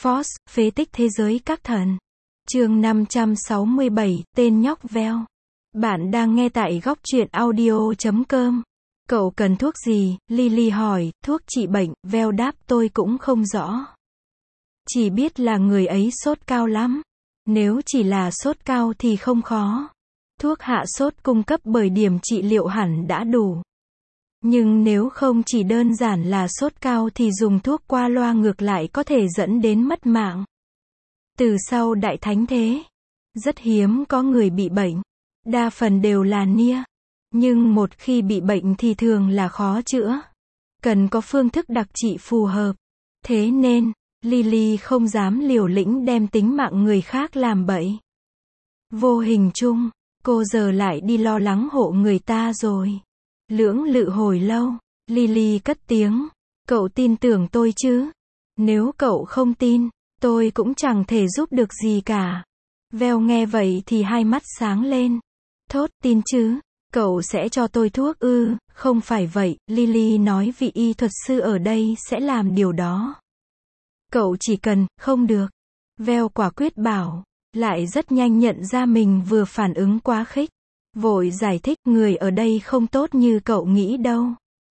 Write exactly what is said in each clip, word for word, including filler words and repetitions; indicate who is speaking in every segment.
Speaker 1: Force, phế tích thế giới các thần. Chương năm trăm sáu mươi bảy, tên nhóc Veo. Bạn đang nghe tại góc truyện audio chấm com. Cậu cần thuốc gì? Lily hỏi. Thuốc trị bệnh, Veo đáp. Tôi cũng không rõ. Chỉ biết là người ấy sốt cao lắm. Nếu chỉ là sốt cao thì không khó. Thuốc hạ sốt cung cấp bởi điểm trị liệu hẳn đã đủ. Nhưng nếu không chỉ đơn giản là sốt cao thì dùng thuốc qua loa ngược lại có thể dẫn đến mất mạng. Từ sau Đại Thánh Thế, rất hiếm có người bị bệnh. Đa phần đều là nia. Nhưng một khi bị bệnh thì thường là khó chữa. Cần có phương thức đặc trị phù hợp. Thế nên, Lily không dám liều lĩnh đem tính mạng người khác làm bậy. Vô hình chung, cô giờ lại đi lo lắng hộ người ta rồi. Lưỡng lự hồi lâu, Lily cất tiếng. Cậu tin tưởng tôi chứ? Nếu cậu không tin, tôi cũng chẳng thể giúp được gì cả. Veo nghe vậy thì hai mắt sáng lên. Thốt, tin chứ? Cậu sẽ cho tôi thuốc ư? Không phải vậy, Lily nói, vị y thuật sư ở đây sẽ làm điều đó. Cậu chỉ cần, không được. Veo quả quyết bảo, lại rất nhanh nhận ra mình vừa phản ứng quá khích. Vội giải thích, người ở đây không tốt như cậu nghĩ đâu.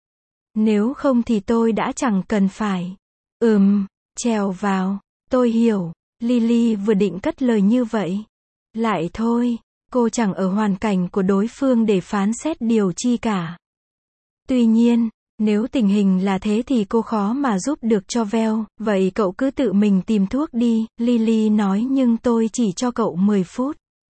Speaker 1: Nếu không thì tôi đã chẳng cần phải. Ừm, trèo vào, tôi hiểu. Lily vừa định cất lời như vậy. Lại thôi, cô chẳng ở hoàn cảnh của đối phương để phán xét điều chi cả. Tuy nhiên, nếu tình hình là thế thì cô khó mà giúp được cho Veo, vậy cậu cứ tự mình tìm thuốc đi, Lily nói, nhưng tôi chỉ cho cậu mười phút.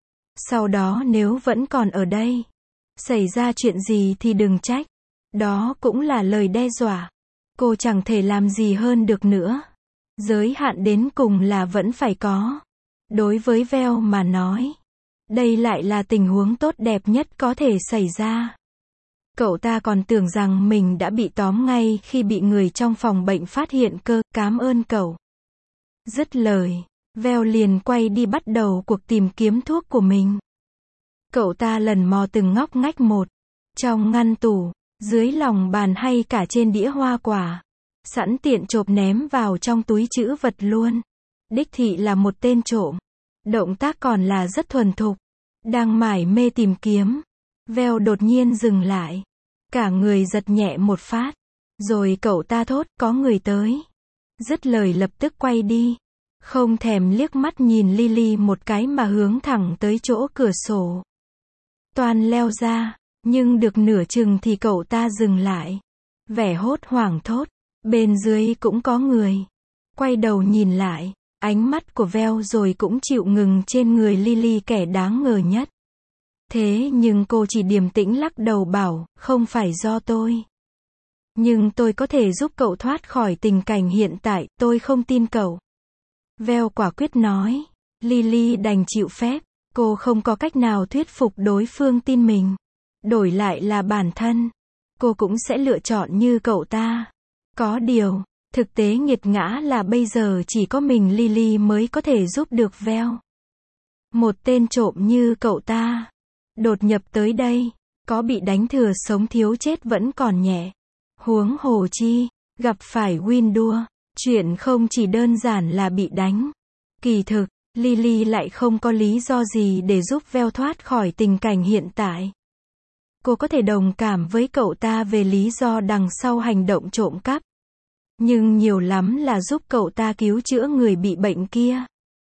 Speaker 1: Sau đó nếu vẫn còn ở đây, xảy ra chuyện gì thì đừng trách. Đó cũng là lời đe dọa. Cô chẳng thể làm gì hơn được nữa. Giới hạn đến cùng là vẫn phải có. Đối với Veo mà nói, đây lại là tình huống tốt đẹp nhất có thể xảy ra. Cậu ta còn tưởng rằng mình đã bị tóm ngay khi bị người trong phòng bệnh phát hiện cơ. Cảm ơn cậu. Dứt lời, Veo liền quay đi bắt đầu cuộc tìm kiếm thuốc của mình. Cậu ta lần mò từng ngóc ngách một. Trong ngăn tủ, dưới lòng bàn hay cả trên đĩa hoa quả. Sẵn tiện chộp ném vào trong túi trữ vật luôn. Đích thị là một tên trộm. Động tác còn là rất thuần thục. Đang mải mê tìm kiếm. Veo đột nhiên dừng lại. Cả người giật nhẹ một phát. Rồi cậu ta thốt, có người tới. Dứt lời lập tức quay đi. Không thèm liếc mắt nhìn Lily một cái mà hướng thẳng tới chỗ cửa sổ. Toan leo ra, nhưng được nửa chừng thì cậu ta dừng lại. Vẻ hốt hoảng thốt, bên dưới cũng có người. Quay đầu nhìn lại, ánh mắt của Veo rồi cũng chịu ngừng trên người Lily, kẻ đáng ngờ nhất. Thế nhưng cô chỉ điềm tĩnh lắc đầu bảo, không phải do tôi. Nhưng tôi có thể giúp cậu thoát khỏi tình cảnh hiện tại, tôi không tin cậu. Veo quả quyết nói. Lily đành chịu phép. Cô không có cách nào thuyết phục đối phương tin mình. Đổi lại là bản thân, cô cũng sẽ lựa chọn như cậu ta. Có điều, thực tế nghiệt ngã là bây giờ chỉ có mình Lily mới có thể giúp được Veo. Một tên trộm như cậu ta, đột nhập tới đây, có bị đánh thừa sống thiếu chết vẫn còn nhẹ. Huống hồ chi, gặp phải Windua, chuyện không chỉ đơn giản là bị đánh. Kỳ thực, Lily lại không có lý do gì để giúp Veo thoát khỏi tình cảnh hiện tại. Cô có thể đồng cảm với cậu ta về lý do đằng sau hành động trộm cắp. Nhưng nhiều lắm là giúp cậu ta cứu chữa người bị bệnh kia.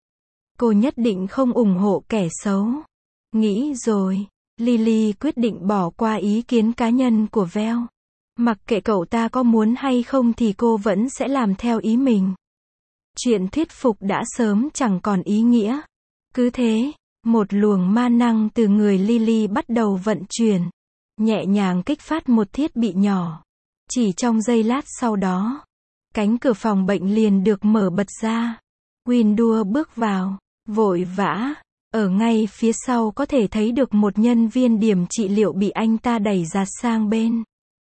Speaker 1: Cô nhất định không ủng hộ kẻ xấu. Nghĩ rồi, Lily quyết định bỏ qua ý kiến cá nhân của Veo. Mặc kệ cậu ta có muốn hay không thì cô vẫn sẽ làm theo ý mình. Chuyện thuyết phục đã sớm chẳng còn ý nghĩa. Cứ thế, một luồng ma năng từ người Lily bắt đầu vận chuyển. Nhẹ nhàng kích phát một thiết bị nhỏ. Chỉ trong giây lát sau đó, cánh cửa phòng bệnh liền được mở bật ra. Windua bước vào, vội vã. Ở ngay phía sau có thể thấy được một nhân viên điểm trị liệu bị anh ta đẩy ra sang bên.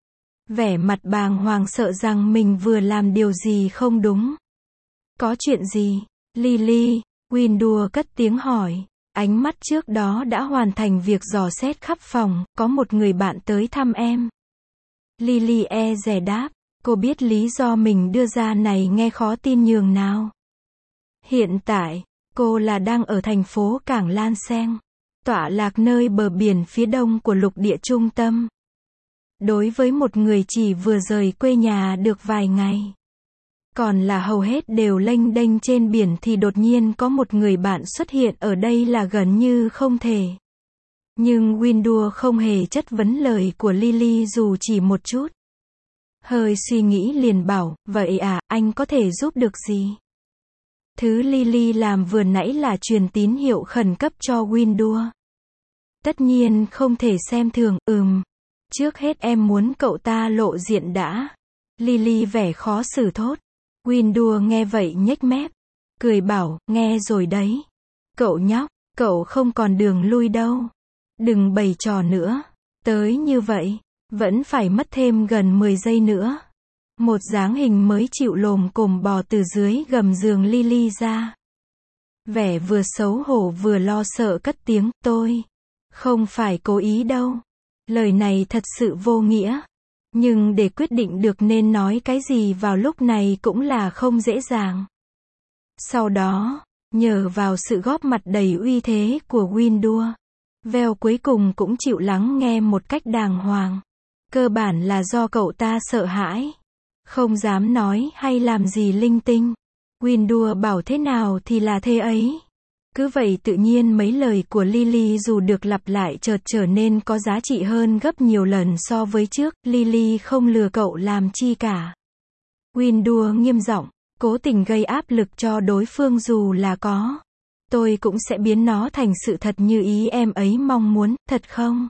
Speaker 1: Vẻ mặt bàng hoàng sợ rằng mình vừa làm điều gì không đúng. Có chuyện gì? Lily, Windua cất tiếng hỏi. Ánh mắt trước đó đã hoàn thành việc dò xét khắp phòng, có một người bạn tới thăm em. Lily e dè đáp, cô biết lý do mình đưa ra này nghe khó tin nhường nào. Hiện tại, cô là đang ở thành phố Cảng Lan Seng, tọa lạc nơi bờ biển phía đông của lục địa trung tâm. Đối với một người chỉ vừa rời quê nhà được vài ngày, còn là hầu hết đều lênh đênh trên biển thì đột nhiên có một người bạn xuất hiện ở đây là gần như không thể. Nhưng Windua không hề chất vấn lời của Lily dù chỉ một chút. Hơi suy nghĩ liền bảo, vậy à, anh có thể giúp được gì? Thứ Lily làm vừa nãy là truyền tín hiệu khẩn cấp cho Windua. Tất nhiên không thể xem thường, ừm. Trước hết em muốn cậu ta lộ diện đã. Lily vẻ khó xử thốt. Windua nghe vậy nhếch mép, cười bảo, nghe rồi đấy. Cậu nhóc, cậu không còn đường lui đâu. Đừng bày trò nữa. Tới như vậy, vẫn phải mất thêm gần mười giây nữa. Một dáng hình mới chịu lồm cồm bò từ dưới gầm giường Lily ra. Vẻ vừa xấu hổ vừa lo sợ cất tiếng, tôi không phải cố ý đâu. Lời này thật sự vô nghĩa. Nhưng để quyết định được nên nói cái gì vào lúc này cũng là không dễ dàng. Sau đó, nhờ vào sự góp mặt đầy uy thế của Windua, Vel cuối cùng cũng chịu lắng nghe một cách đàng hoàng. Cơ bản là do cậu ta sợ hãi, không dám nói hay làm gì linh tinh. Windua bảo thế nào thì là thế ấy. Cứ vậy tự nhiên mấy lời của Lily dù được lặp lại chợt trở nên có giá trị hơn gấp nhiều lần so với trước. Lily không lừa cậu làm chi cả. Windua nghiêm giọng, cố tình gây áp lực cho đối phương dù là có. Tôi cũng sẽ biến nó thành sự thật như ý em ấy mong muốn, thật không?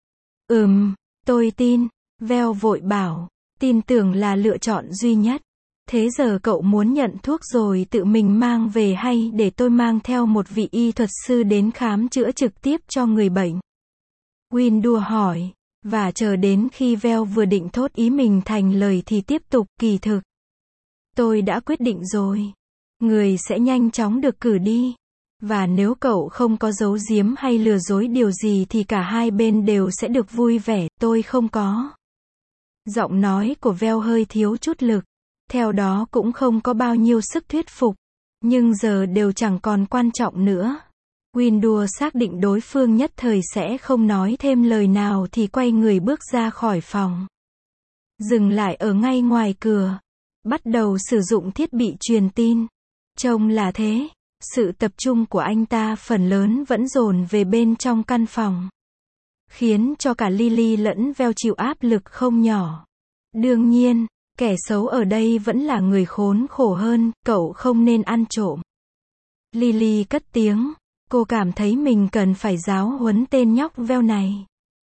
Speaker 1: Ừm, tôi tin. Vel vội bảo, tin tưởng là lựa chọn duy nhất. Thế giờ cậu muốn nhận thuốc rồi tự mình mang về hay để tôi mang theo một vị y thuật sư đến khám chữa trực tiếp cho người bệnh? Windua hỏi, và chờ đến khi Vel vừa định thốt ý mình thành lời thì tiếp tục, kỳ thực. Tôi đã quyết định rồi. Người sẽ nhanh chóng được cử đi. Và nếu cậu không có giấu giếm hay lừa dối điều gì thì cả hai bên đều sẽ được vui vẻ, tôi không có. Giọng nói của Vel hơi thiếu chút lực. Theo đó cũng không có bao nhiêu sức thuyết phục. Nhưng giờ đều chẳng còn quan trọng nữa. Windua xác định đối phương nhất thời sẽ không nói thêm lời nào thì quay người bước ra khỏi phòng. Dừng lại ở ngay ngoài cửa. Bắt đầu sử dụng thiết bị truyền tin. Trông là thế. Sự tập trung của anh ta phần lớn vẫn dồn về bên trong căn phòng. Khiến cho cả Lily lẫn Vel chịu áp lực không nhỏ. Đương nhiên, kẻ xấu ở đây vẫn là người khốn khổ hơn, cậu không nên ăn trộm. Lily cất tiếng, cô cảm thấy mình cần phải giáo huấn tên nhóc Vel này.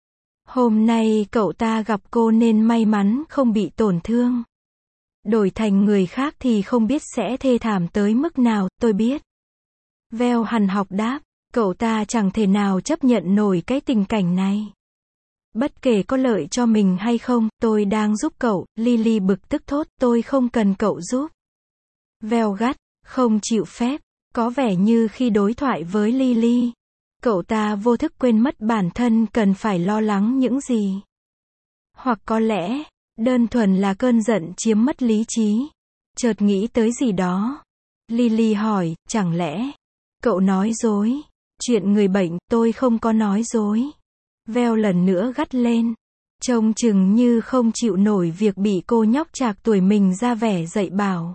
Speaker 1: Hôm nay cậu ta gặp cô nên may mắn không bị tổn thương. Đổi thành người khác thì không biết sẽ thê thảm tới mức nào, tôi biết. Vel hằn học đáp, cậu ta chẳng thể nào chấp nhận nổi cái tình cảnh này. Bất kể có lợi cho mình hay không, tôi đang giúp cậu. Lily bực tức thốt, tôi không cần cậu giúp. Vel gắt, không chịu phép, có vẻ như khi đối thoại với Lily, cậu ta vô thức quên mất bản thân cần phải lo lắng những gì. Hoặc có lẽ, đơn thuần là cơn giận chiếm mất lý trí. Chợt nghĩ tới gì đó. Lily hỏi, chẳng lẽ cậu nói dối? Chuyện người bệnh, tôi không có nói dối. Vel lần nữa gắt lên. Trông chừng như không chịu nổi việc bị cô nhóc trạc tuổi mình ra vẻ dạy bảo.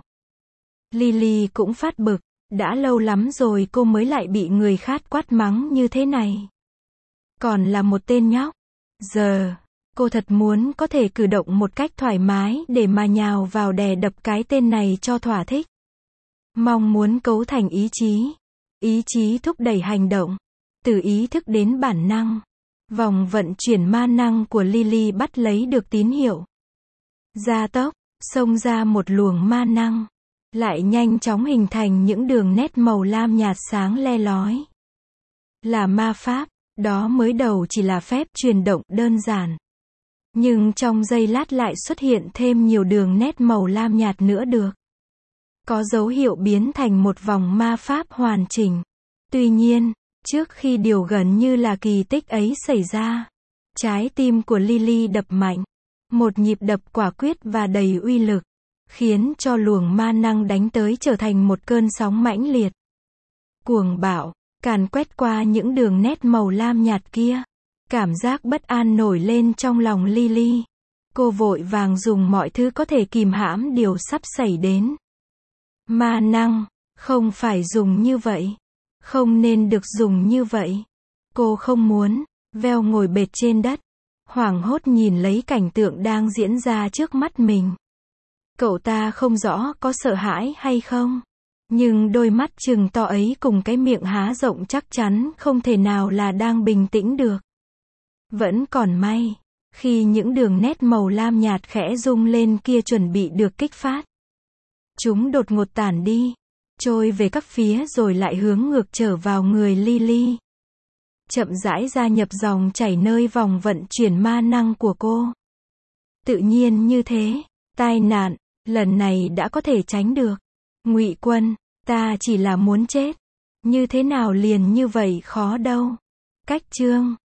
Speaker 1: Lily cũng phát bực. Đã lâu lắm rồi cô mới lại bị người khác quát mắng như thế này. Còn là một tên nhóc. Giờ, cô thật muốn có thể cử động một cách thoải mái để mà nhào vào đè đập cái tên này cho thỏa thích. Mong muốn cấu thành ý chí. Ý chí thúc đẩy hành động. Từ ý thức đến bản năng. Vòng vận chuyển ma năng của Lily bắt lấy được tín hiệu. Gia tốc, xông ra một luồng ma năng. Lại nhanh chóng hình thành những đường nét màu lam nhạt sáng le lói. Là ma pháp, đó mới đầu chỉ là phép chuyển động đơn giản. Nhưng trong giây lát lại xuất hiện thêm nhiều đường nét màu lam nhạt nữa được. Có dấu hiệu biến thành một vòng ma pháp hoàn chỉnh. Tuy nhiên, trước khi điều gần như là kỳ tích ấy xảy ra, trái tim của Lily đập mạnh. Một nhịp đập quả quyết và đầy uy lực. khiến cho luồng ma năng đánh tới trở thành một cơn sóng mãnh liệt. Cuồng bạo, càn quét qua những đường nét màu lam nhạt kia. Cảm giác bất an nổi lên trong lòng Lily. Cô vội vàng dùng mọi thứ có thể kìm hãm điều sắp xảy đến. Ma năng, không phải dùng như vậy. Không nên được dùng như vậy. Cô không muốn. Veo ngồi bệt trên đất, hoảng hốt nhìn lấy cảnh tượng đang diễn ra trước mắt mình. Cậu ta không rõ có sợ hãi hay không, nhưng đôi mắt trừng to ấy cùng cái miệng há rộng chắc chắn không thể nào là đang bình tĩnh được. Vẫn còn may, khi những đường nét màu lam nhạt khẽ rung lên kia chuẩn bị được kích phát, chúng đột ngột tản đi, trôi về các phía rồi lại hướng ngược trở vào người Lily. Chậm rãi gia nhập dòng chảy nơi vòng vận chuyển ma năng của cô. Tự nhiên như thế, tai nạn, lần này đã có thể tránh được. Ngụy Quân, ta chỉ là muốn chết. Như thế nào liền như vậy khó đâu. Cách chương